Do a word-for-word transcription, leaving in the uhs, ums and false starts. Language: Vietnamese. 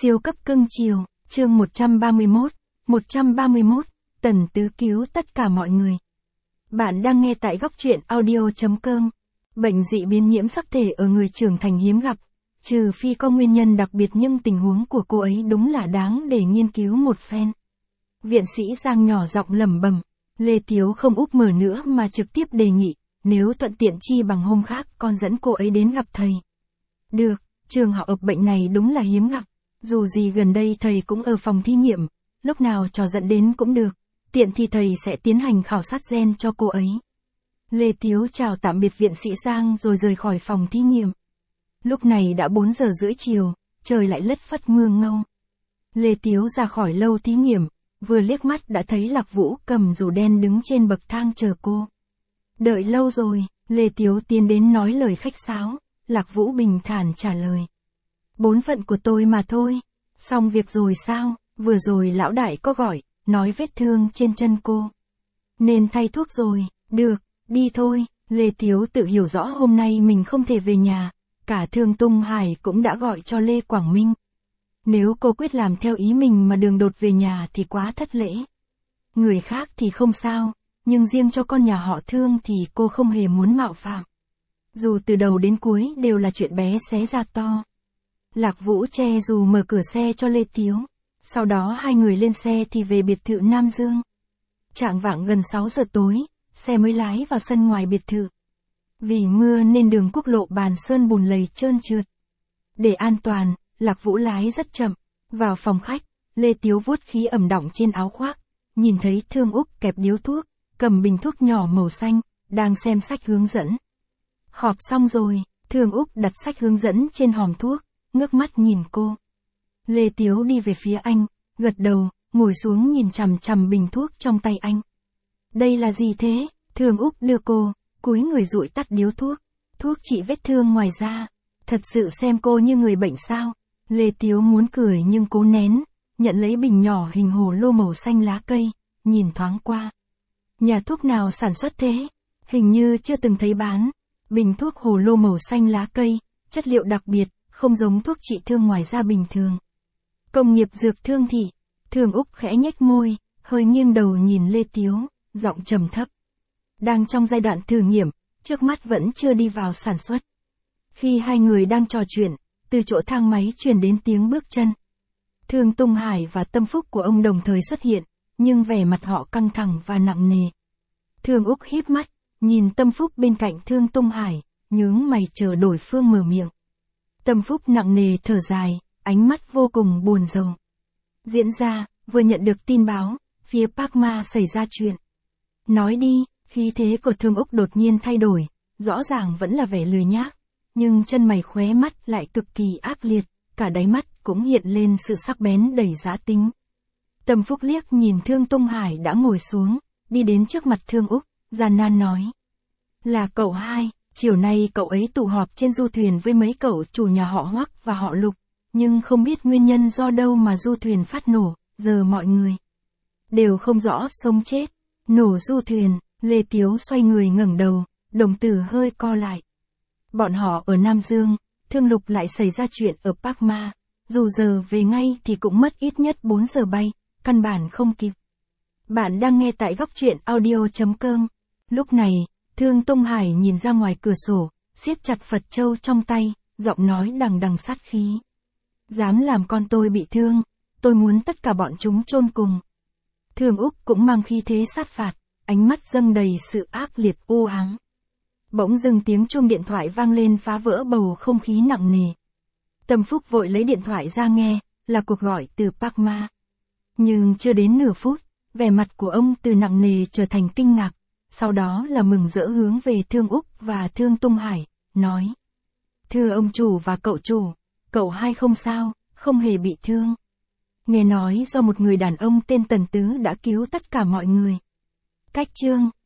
Siêu cấp cưng chiều, chương một trăm ba mươi mốt, một trăm ba mươi mốt, Tần Tứ cứu tất cả mọi người. Bạn đang nghe tại góc truyện audio.com. Bệnh dị biến nhiễm sắc thể ở người trưởng thành hiếm gặp, trừ phi có nguyên nhân đặc biệt, nhưng tình huống của cô ấy đúng là đáng để nghiên cứu một phen. Viện sĩ Giang nhỏ giọng lẩm bẩm, Lê Tiếu không úp mở nữa mà trực tiếp đề nghị, nếu thuận tiện chi bằng hôm khác con dẫn cô ấy đến gặp thầy. Được, trường hợp bệnh này đúng là hiếm gặp. Dù gì gần đây thầy cũng ở phòng thí nghiệm, lúc nào trò dẫn đến cũng được, tiện thì thầy sẽ tiến hành khảo sát gen cho cô ấy. Lê Tiếu chào tạm biệt viện sĩ Giang rồi rời khỏi phòng thí nghiệm. Lúc này đã bốn giờ rưỡi chiều, trời lại lất phất mưa ngâu. Lê Tiếu ra khỏi lâu thí nghiệm, vừa liếc mắt đã thấy Lạc Vũ cầm dù đen đứng trên bậc thang chờ cô. Đợi lâu rồi, Lê Tiếu tiến đến nói lời khách sáo, Lạc Vũ bình thản trả lời. Bổn phận của tôi mà thôi. Xong việc rồi sao? Vừa rồi lão đại có gọi, nói vết thương trên chân cô. Nên thay thuốc rồi, được, đi thôi. Lê Tiếu tự hiểu rõ hôm nay mình không thể về nhà, cả Thương Tung Hải cũng đã gọi cho Lê Quảng Minh. Nếu cô quyết làm theo ý mình mà đường đột về nhà thì quá thất lễ. Người khác thì không sao, nhưng riêng cho con nhà họ Thương thì cô không hề muốn mạo phạm. Dù từ đầu đến cuối đều là chuyện bé xé ra to. Lạc Vũ che dù mở cửa xe cho Lê Tiếu. Sau đó hai người lên xe thì về biệt thự Nam Dương. Chạng vạng gần sáu giờ tối, xe mới lái vào sân ngoài biệt thự. Vì mưa nên đường quốc lộ Bàn Sơn bùn lầy trơn trượt. Để an toàn, Lạc Vũ lái rất chậm. Vào phòng khách, Lê Tiếu vuốt khí ẩm đọng trên áo khoác. Nhìn thấy Thương Úc kẹp điếu thuốc, cầm bình thuốc nhỏ màu xanh, đang xem sách hướng dẫn. Họp xong rồi, Thương Úc đặt sách hướng dẫn trên hòm thuốc, ngước mắt nhìn cô. Lê Tiếu đi về phía anh, gật đầu, ngồi xuống nhìn chằm chằm bình thuốc trong tay anh. Đây là gì thế? Thương Úc đưa cô, cúi người dụi tắt điếu thuốc. Thuốc trị vết thương ngoài da. Thật sự xem cô như người bệnh sao? Lê Tiếu muốn cười nhưng cố nén, nhận lấy bình nhỏ hình hồ lô màu xanh lá cây, nhìn thoáng qua. Nhà thuốc nào sản xuất thế? Hình như chưa từng thấy bán. Bình thuốc hồ lô màu xanh lá cây, chất liệu đặc biệt, không giống thuốc trị thương ngoài da bình thường. Công nghiệp dược Thương thị. Thương Úc khẽ nhếch môi, hơi nghiêng đầu nhìn Lê Tiếu, giọng trầm thấp. Đang trong giai đoạn thử nghiệm, trước mắt vẫn chưa đi vào sản xuất. Khi hai người đang trò chuyện, từ chỗ thang máy truyền đến tiếng bước chân. Thương Tung Hải và Tâm Phúc của ông đồng thời xuất hiện, nhưng vẻ mặt họ căng thẳng và nặng nề. Thương Úc híp mắt, nhìn Tâm Phúc bên cạnh Thương Tung Hải, nhướng mày chờ đối phương mở miệng. Tâm Phúc nặng nề thở dài, ánh mắt vô cùng buồn rầu. Diễn ra, vừa nhận được tin báo, phía Park Ma xảy ra chuyện. Nói đi, khí thế của Thương Úc đột nhiên thay đổi, rõ ràng vẫn là vẻ lười nhác, nhưng chân mày khóe mắt lại cực kỳ ác liệt, cả đáy mắt cũng hiện lên sự sắc bén đầy dã tính. Tâm Phúc liếc nhìn Thương Tung Hải đã ngồi xuống, đi đến trước mặt Thương Úc, gian nan nói. Là cậu hai. Chiều nay cậu ấy tụ họp trên du thuyền với mấy cậu chủ nhà họ Hoắc và họ Lục, nhưng không biết nguyên nhân do đâu mà du thuyền phát nổ, giờ mọi người đều không rõ sống chết. Nổ du thuyền, Lê Tiếu xoay người ngẩng đầu, đồng tử hơi co lại. Bọn họ ở Nam Dương, Thương Lục lại xảy ra chuyện ở Park Ma, dù giờ về ngay thì cũng mất ít nhất bốn giờ bay, căn bản không kịp. Bạn đang nghe tại góc truyện audio.com. Lúc này, Thương Tung Hải nhìn ra ngoài cửa sổ, siết chặt Phật châu trong tay, giọng nói đằng đằng sát khí. Dám làm con tôi bị thương, tôi muốn tất cả bọn chúng chôn cùng. Thương Úc cũng mang khí thế sát phạt, ánh mắt dâng đầy sự ác liệt u ám. Bỗng dưng tiếng chuông điện thoại vang lên phá vỡ bầu không khí nặng nề. Tâm Phúc vội lấy điện thoại ra nghe, là cuộc gọi từ Park Ma. Nhưng chưa đến nửa phút, vẻ mặt của ông từ nặng nề trở thành kinh ngạc. Sau đó là mừng rỡ hướng về Thương Úc và Thương Tung Hải, nói. Thưa ông chủ và cậu chủ, cậu hai không sao, không hề bị thương. Nghe nói do một người đàn ông tên Tần Tứ đã cứu tất cả mọi người. Cách chương.